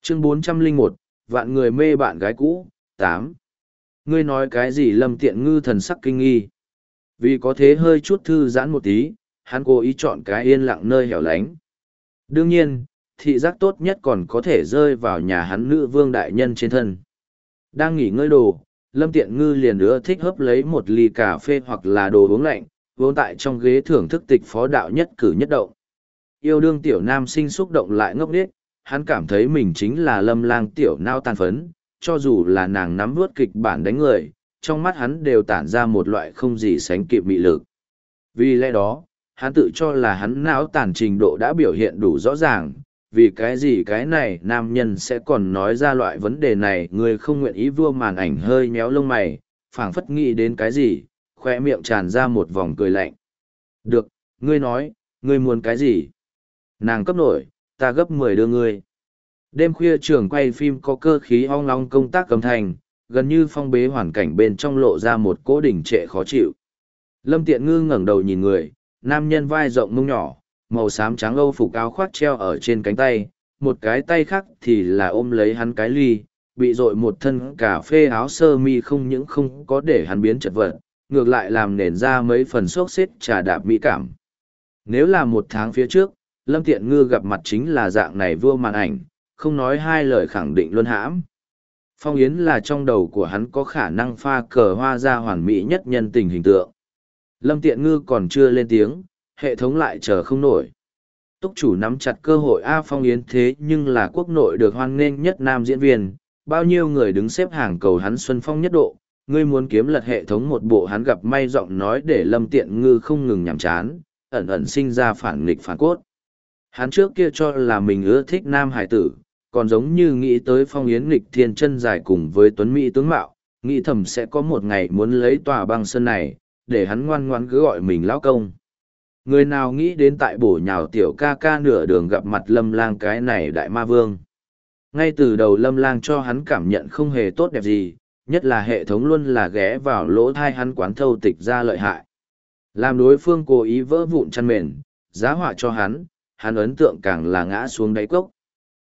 Chương 401, vạn người mê bạn gái cũ, 8. Ngươi nói cái gì? Lâm Tiện Ngư thần sắc kinh nghi. Vì có thế hơi chút thư giãn một tí, hắn cố ý chọn cái yên lặng nơi hẻo lánh. Đương nhiên, thị giác tốt nhất còn có thể rơi vào nhà hắn nữ vương đại nhân trên thân. Đang nghỉ ngơi đồ, Lâm Tiện Ngư liền ưa thích hấp lấy một ly cà phê hoặc là đồ uống lạnh, vốn tại trong ghế thưởng thức tịch phó đạo nhất cử nhất động. Yêu đương tiểu nam sinh xúc động lại ngốc nghếch, hắn cảm thấy mình chính là Lâm Lang tiểu nao tàn phấn, cho dù là nàng nắm vớt kịch bản đánh người, trong mắt hắn đều tản ra một loại không gì sánh kịp mị lực. Vì lẽ đó, hắn tự cho là hắn não tàn trình độ đã biểu hiện đủ rõ ràng, vì cái gì cái này nam nhân sẽ còn nói ra loại vấn đề này. Người không nguyện ý vua màn ảnh hơi méo lông mày, phảng phất nghĩ đến cái gì, khoe miệng tràn ra một vòng cười lạnh. Được, ngươi nói, ngươi muốn cái gì? Nàng cấp nổi, ta gấp 10 đưa ngươi. Đêm khuya trường quay phim có cơ khí ong long công tác âm thanh, gần như phong bế hoàn cảnh bên trong lộ ra một cỗ đỉnh trệ khó chịu. Lâm Tiện Ngư ngẩng đầu nhìn người, nam nhân vai rộng mông nhỏ, màu xám trắng âu phục áo khoác treo ở trên cánh tay, một cái tay khác thì là ôm lấy hắn cái ly, bị dội một thân cà phê áo sơ mi không những không có để hắn biến chật vật, ngược lại làm nền ra mấy phần xốc xếp trà đạp mỹ cảm. Nếu là một tháng phía trước, Lâm Tiện Ngư gặp mặt chính là dạng này vua màn ảnh, không nói hai lời khẳng định luân hãm. Phong Yến là trong đầu của hắn có khả năng pha cờ hoa ra hoàn mỹ nhất nhân tình hình tượng. Lâm Tiện Ngư còn chưa lên tiếng, hệ thống lại chờ không nổi. Túc chủ nắm chặt cơ hội Phong Yến thế nhưng là quốc nội được hoan nghênh nhất nam diễn viên, bao nhiêu người đứng xếp hàng cầu hắn xuân phong nhất độ, ngươi muốn kiếm lật hệ thống một bộ. Hắn gặp may giọng nói để Lâm Tiện Ngư không ngừng nhàm chán, ẩn ẩn sinh ra phản nghịch phản cốt. Hắn trước kia cho là mình ưa thích nam hải tử, còn giống như nghĩ tới Phong Yến nghịch thiên chân dài cùng với tuấn mỹ tướng mạo, nghĩ thầm sẽ có một ngày muốn lấy tòa băng sơn này, để hắn ngoan ngoãn cứ gọi mình lão công. Người nào nghĩ đến tại bổ nhào tiểu ca ca nửa đường gặp mặt Lâm Lang cái này đại ma vương. Ngay từ đầu Lâm Lang cho hắn cảm nhận không hề tốt đẹp gì, nhất là hệ thống luôn là ghé vào lỗ thai hắn quán thâu tịch ra lợi hại. Làm đối phương cố ý vỡ vụn chăn mền, giá họa cho hắn ấn tượng càng là ngã xuống đáy cốc.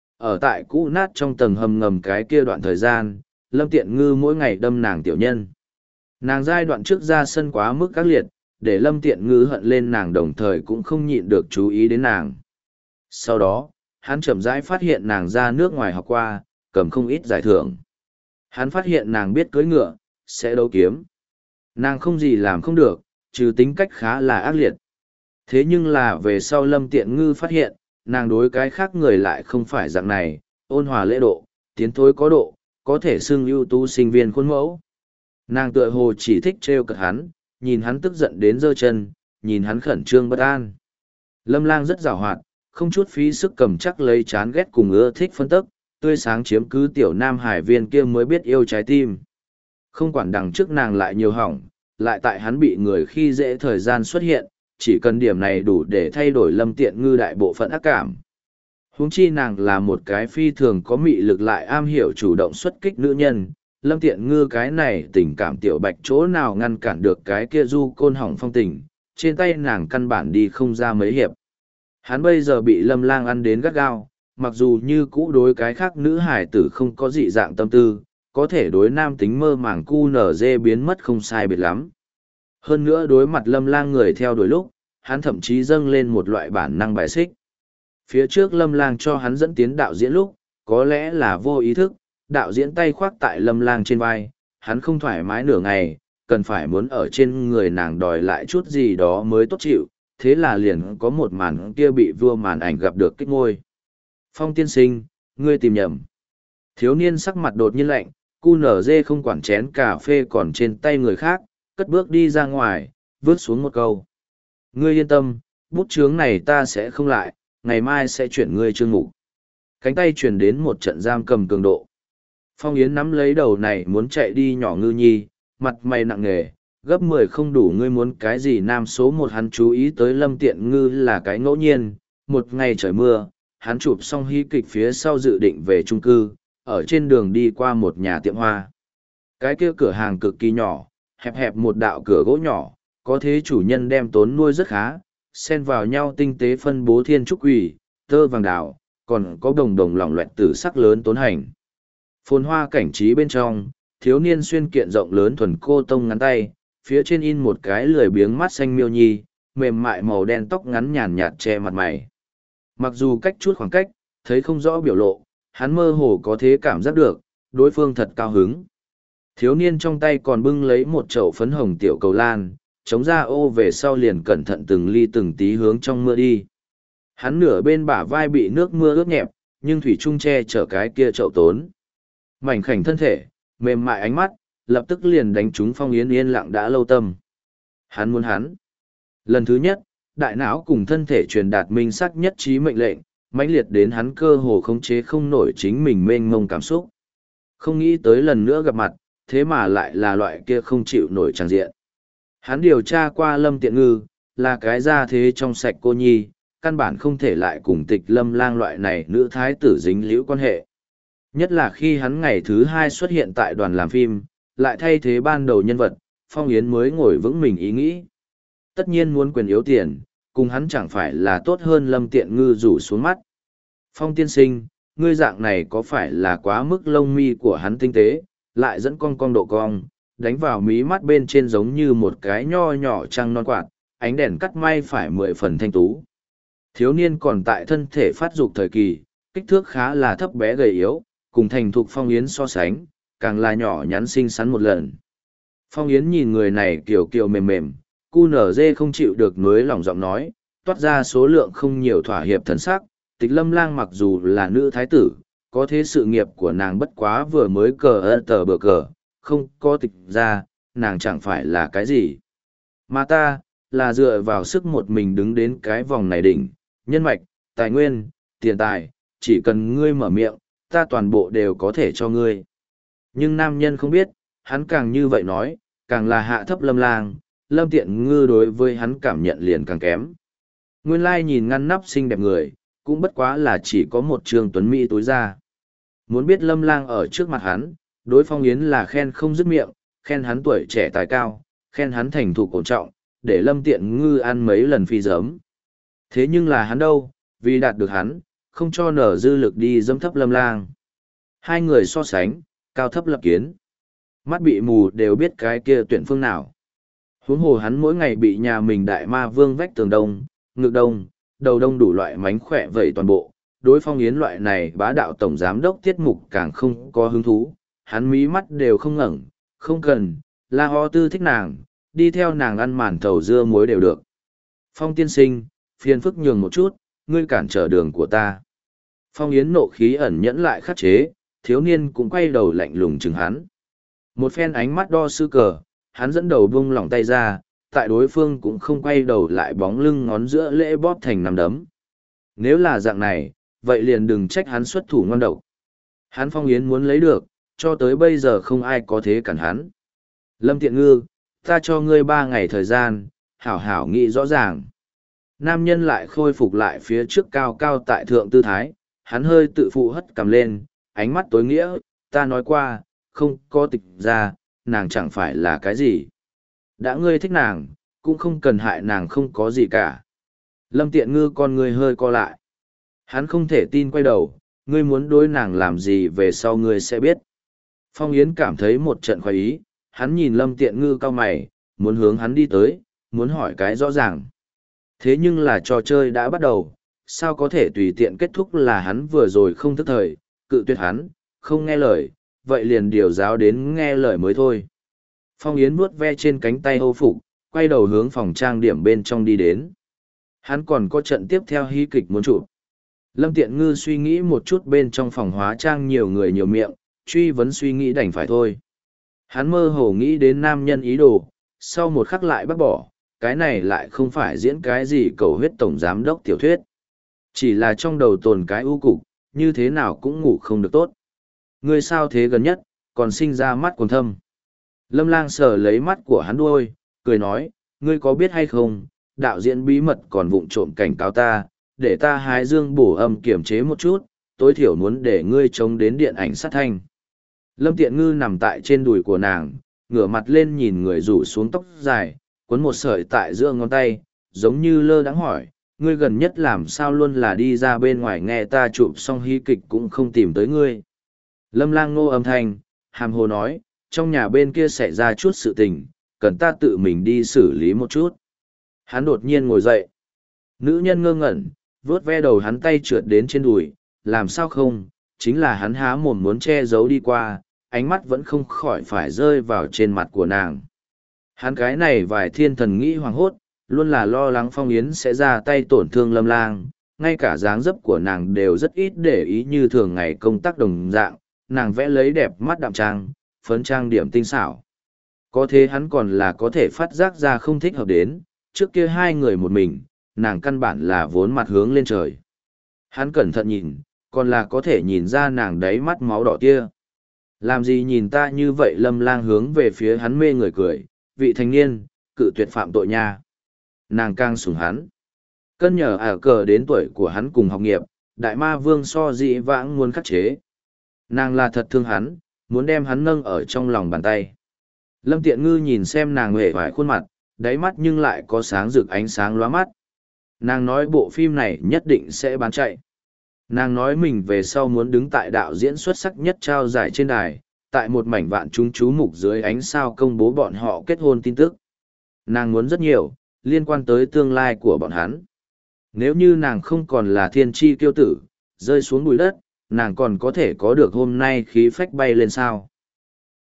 Ở tại cũ nát trong tầng hầm ngầm cái kia đoạn thời gian, Lâm Tiện Ngư mỗi ngày đâm nàng tiểu nhân. Nàng giai đoạn trước ra sân quá mức các liệt, để Lâm Tiện Ngư hận lên nàng đồng thời cũng không nhịn được chú ý đến nàng. Sau đó, hắn chậm rãi phát hiện nàng ra nước ngoài học qua, cầm không ít giải thưởng. Hắn phát hiện nàng biết cưỡi ngựa, sẽ đấu kiếm. Nàng không gì làm không được, trừ tính cách khá là ác liệt. Thế nhưng là về sau Lâm Tiện Ngư phát hiện, nàng đối cái khác người lại không phải dạng này, ôn hòa lễ độ, tiến thối có độ, có thể xưng ưu tú sinh viên khuôn mẫu. Nàng tựa hồ chỉ thích trêu cợt hắn, nhìn hắn tức giận đến giơ chân, nhìn hắn khẩn trương bất an. Lâm Lang rất giàu hoạt, không chút phí sức cầm chắc lấy chán ghét cùng ưa thích phân tức, tươi sáng chiếm cứ tiểu nam hải viên kia mới biết yêu trái tim. Không quản đằng trước nàng lại nhiều hỏng, lại tại hắn bị người khi dễ thời gian xuất hiện, chỉ cần điểm này đủ để thay đổi Lâm Tiện Ngư đại bộ phận ác cảm. Huống chi nàng là một cái phi thường có mị lực lại am hiểu chủ động xuất kích nữ nhân, Lâm Tiện Ngư cái này tình cảm tiểu bạch chỗ nào ngăn cản được cái kia du côn hỏng phong tình, trên tay nàng căn bản đi không ra mấy hiệp. Hắn bây giờ bị Lâm Lang ăn đến gắt gao, mặc dù như cũ đối cái khác nữ hải tử không có dị dạng tâm tư, có thể đối nam tính mơ màng cu nở dê biến mất không sai biệt lắm. Hơn nữa đối mặt Lâm Lang người theo đuổi lúc, hắn thậm chí dâng lên một loại bản năng bài xích. Phía trước Lâm Lang cho hắn dẫn tiến đạo diễn lúc, có lẽ là vô ý thức, đạo diễn tay khoác tại Lâm Lang trên vai, hắn không thoải mái nửa ngày, cần phải muốn ở trên người nàng đòi lại chút gì đó mới tốt chịu, thế là liền có một màn kia bị vua màn ảnh gặp được kích ngôi. Phong tiên sinh, ngươi tìm nhầm. Thiếu niên sắc mặt đột nhiên lạnh, cu nở dê không quản chén cà phê còn trên tay người khác, cất bước đi ra ngoài, vứt xuống một câu. Ngươi yên tâm, bút chướng này ta sẽ không lại, ngày mai sẽ chuyển ngươi chương mục. Cánh tay chuyển đến một trận giam cầm cường độ. Phong Yến nắm lấy đầu này muốn chạy đi nhỏ ngư nhi, mặt mày nặng nề, gấp 10 không đủ ngươi muốn cái gì. Nam số 1 hắn chú ý tới Lâm Tiện Ngư là cái ngẫu nhiên, một ngày trời mưa, hắn chụp xong hí kịch phía sau dự định về chung cư, ở trên đường đi qua một nhà tiệm hoa. Cái kia cửa hàng cực kỳ nhỏ, hẹp hẹp một đạo cửa gỗ nhỏ, có thế chủ nhân đem tốn nuôi rất khá, xen vào nhau tinh tế phân bố thiên trúc quỷ, tơ vàng đào, còn có đồng đồng lỏng loẹt tử sắc lớn tốn hành. Phồn hoa cảnh trí bên trong, thiếu niên xuyên kiện rộng lớn thuần cô tông ngắn tay, phía trên in một cái lười biếng mắt xanh miêu nhi, mềm mại màu đen tóc ngắn nhàn nhạt che mặt mày. Mặc dù cách chút khoảng cách, thấy không rõ biểu lộ, hắn mơ hồ có thế cảm giác được, đối phương thật cao hứng. Thiếu niên trong tay còn bưng lấy một chậu phấn hồng tiểu cầu lan, chống ra ô về sau liền cẩn thận từng ly từng tí hướng trong mưa đi. Hắn nửa bên bả vai bị nước mưa ướt nhẹp, nhưng thủy trung che chở cái kia chậu tốn. Mảnh khảnh thân thể, mềm mại ánh mắt, lập tức liền đánh trúng Phong Yến yên lặng đã lâu tâm. Hắn muốn hắn. Lần thứ nhất, đại não cùng thân thể truyền đạt minh sắc nhất trí mệnh lệnh, mãnh liệt đến hắn cơ hồ khống chế không nổi chính mình mênh mông cảm xúc. Không nghĩ tới lần nữa gặp mặt, thế mà lại là loại kia không chịu nổi tràng diện. Hắn điều tra qua Lâm Tiện Ngư, là cái gia thế trong sạch cô nhi, căn bản không thể lại cùng Tịch Lâm Lang loại này nữ thái tử dính liễu quan hệ. Nhất là khi hắn ngày thứ hai xuất hiện tại đoàn làm phim, lại thay thế ban đầu nhân vật, Phong Yến mới ngồi vững mình ý nghĩ. Tất nhiên muốn quyền yếu tiền, cùng hắn chẳng phải là tốt hơn Lâm Tiện Ngư rủ xuống mắt. Phong tiên sinh, ngươi dạng này có phải là quá mức lông mi của hắn tinh tế, lại dẫn cong độ cong, đánh vào mí mắt bên trên giống như một cái nho nhỏ trăng non quạt, ánh đèn cắt may phải 10 phần thanh tú. Thiếu niên còn tại thân thể phát dục thời kỳ, kích thước khá là thấp bé gầy yếu, cùng thành thục Phong Yến so sánh, càng là nhỏ nhắn xinh xắn một lần. Phong Yến nhìn người này kiều kiều mềm mềm, cu nở dê không chịu được nuối lòng giọng nói, toát ra số lượng không nhiều thỏa hiệp thần sắc. Tịch Lâm Lang mặc dù là nữ thái tử, có thế sự nghiệp của nàng bất quá vừa mới cờ tờ bờ cờ, không có tịch ra, nàng chẳng phải là cái gì. Mà ta, là dựa vào sức một mình đứng đến cái vòng này đỉnh, nhân mạch, tài nguyên, tiền tài, chỉ cần ngươi mở miệng, ta toàn bộ đều có thể cho ngươi. Nhưng nam nhân không biết, hắn càng như vậy nói, càng là hạ thấp Lâm Lang, Lâm Tiện Ngư đối với hắn cảm nhận liền càng kém. Nguyên lai nhìn ngăn nắp xinh đẹp người, cũng bất quá là chỉ có một trường tuấn mỹ tối ra. Muốn biết Lâm Lang ở trước mặt hắn, đối Phong Yến là khen không dứt miệng, khen hắn tuổi trẻ tài cao, khen hắn thành thục cổ trọng, để Lâm Tiện Ngư ăn mấy lần phi giấm. Thế nhưng là hắn đâu, vì đạt được hắn, không cho nở dư lực đi dâm thấp Lâm Lang. Hai người so sánh, cao thấp lập kiến. Mắt bị mù đều biết cái kia tuyển phương nào. Huống hồ hắn mỗi ngày bị nhà mình đại ma vương vách tường đông, ngực đông, đầu đông đủ loại mánh khỏe vậy toàn bộ. Đối Phong Yến loại này bá đạo tổng giám đốc tiết mục càng không có hứng thú, hắn mí mắt đều không ngẩng, không cần, la ho tư thích nàng, đi theo nàng ăn màn thầu dưa muối đều được. Phong tiên sinh, phiền phức nhường một chút, ngươi cản trở đường của ta. Phong Yến nộ khí ẩn nhẫn lại khắc chế, thiếu niên cũng quay đầu lạnh lùng chừng hắn. Một phen ánh mắt đo sư cờ, hắn dẫn đầu buông lỏng tay ra, tại đối phương cũng không quay đầu lại bóng lưng ngón giữa lễ bóp thành nắm đấm. Nếu là dạng này, vậy liền đừng trách hắn xuất thủ ngon độc. Hắn Phong Yến muốn lấy được, cho tới bây giờ không ai có thế cản hắn. Lâm Tiện Ngư, ta cho ngươi 3 ngày thời gian, hảo hảo nghĩ rõ ràng. Nam nhân lại khôi phục lại phía trước cao cao tại thượng tư thái, hắn hơi tự phụ hất cầm lên, ánh mắt tối nghĩa, ta nói qua, không có tịch ra, nàng chẳng phải là cái gì. Đã ngươi thích nàng, cũng không cần hại nàng không có gì cả. Lâm Tiện Ngư con ngươi hơi co lại. Hắn không thể tin quay đầu, ngươi muốn đối nàng làm gì về sau ngươi sẽ biết. Phong Yến cảm thấy một trận khoái ý, hắn nhìn Lâm Tiện Ngư cao mày, muốn hướng hắn đi tới, muốn hỏi cái rõ ràng. Thế nhưng là trò chơi đã bắt đầu, sao có thể tùy tiện kết thúc là hắn vừa rồi không thức thời, cự tuyệt hắn, không nghe lời, vậy liền điều giáo đến nghe lời mới thôi. Phong Yến vuốt ve trên cánh tay Âu phục, quay đầu hướng phòng trang điểm bên trong đi đến. Hắn còn có trận tiếp theo hí kịch muốn chụp. Lâm Tiện Ngư suy nghĩ một chút bên trong phòng hóa trang nhiều người nhiều miệng, truy vấn suy nghĩ đành phải thôi. Hắn mơ hồ nghĩ đến nam nhân ý đồ, sau một khắc lại bác bỏ, cái này lại không phải diễn cái gì cầu huyết tổng giám đốc tiểu thuyết. Chỉ là trong đầu tồn cái ưu cục, như thế nào cũng ngủ không được tốt. Ngươi sao thế gần nhất, còn sinh ra mắt còn thâm. Lâm Lang sờ lấy mắt của hắn đuôi, cười nói, ngươi có biết hay không, đạo diễn bí mật còn vụng trộm cảnh cáo ta, để ta hái dương bổ âm kiểm chế một chút, tối thiểu muốn để ngươi chống đến điện ảnh sát thanh. Lâm Tiện Ngư nằm tại trên đùi của nàng, ngửa mặt lên nhìn người rủ xuống tóc dài, cuốn một sợi tại giữa ngón tay, giống như lơ đãng hỏi, ngươi gần nhất làm sao luôn là đi ra bên ngoài nghe ta chụp xong hí kịch cũng không tìm tới ngươi. Lâm Lang Ngô âm thanh, hàm hồ nói, trong nhà bên kia xảy ra chút sự tình, cần ta tự mình đi xử lý một chút. Hắn đột nhiên ngồi dậy. Nữ nhân ngơ ngẩn, vuốt ve đầu hắn tay trượt đến trên đùi, làm sao không, chính là hắn há mồm muốn che giấu đi qua, ánh mắt vẫn không khỏi phải rơi vào trên mặt của nàng. Hắn cái này vài thiên thần nghĩ hoàng hốt, luôn là lo lắng Phong Yến sẽ ra tay tổn thương Lâm Lang, ngay cả dáng dấp của nàng đều rất ít để ý như thường ngày công tác đồng dạng, nàng vẽ lấy đẹp mắt đạm trang, phấn trang điểm tinh xảo. Có thế hắn còn là có thể phát giác ra không thích hợp đến, trước kia hai người một mình, nàng căn bản là vốn mặt hướng lên trời. Hắn cẩn thận nhìn, còn là có thể nhìn ra nàng đáy mắt máu đỏ tia. Làm gì nhìn ta như vậy? Lâm Lang hướng về phía hắn mê người cười, vị thanh niên, cự tuyệt phạm tội nha. Nàng càng sủng hắn. Cân nhờ cờ đến tuổi của hắn cùng học nghiệp, đại ma vương so dĩ vãng muốn khắc chế. Nàng là thật thương hắn, muốn đem hắn nâng ở trong lòng bàn tay. Lâm Tiện Ngư nhìn xem nàng huệ vải khuôn mặt, đáy mắt nhưng lại có sáng rực ánh sáng lóa mắt. Nàng nói bộ phim này nhất định sẽ bán chạy. Nàng nói mình về sau muốn đứng tại đạo diễn xuất sắc nhất trao giải trên đài, tại một mảnh vạn chúng chú mục dưới ánh sao công bố bọn họ kết hôn tin tức. Nàng muốn rất nhiều, liên quan tới tương lai của bọn hắn. Nếu như nàng không còn là thiên tri kiêu tử, rơi xuống bụi đất, nàng còn có thể có được hôm nay khí phách bay lên sao.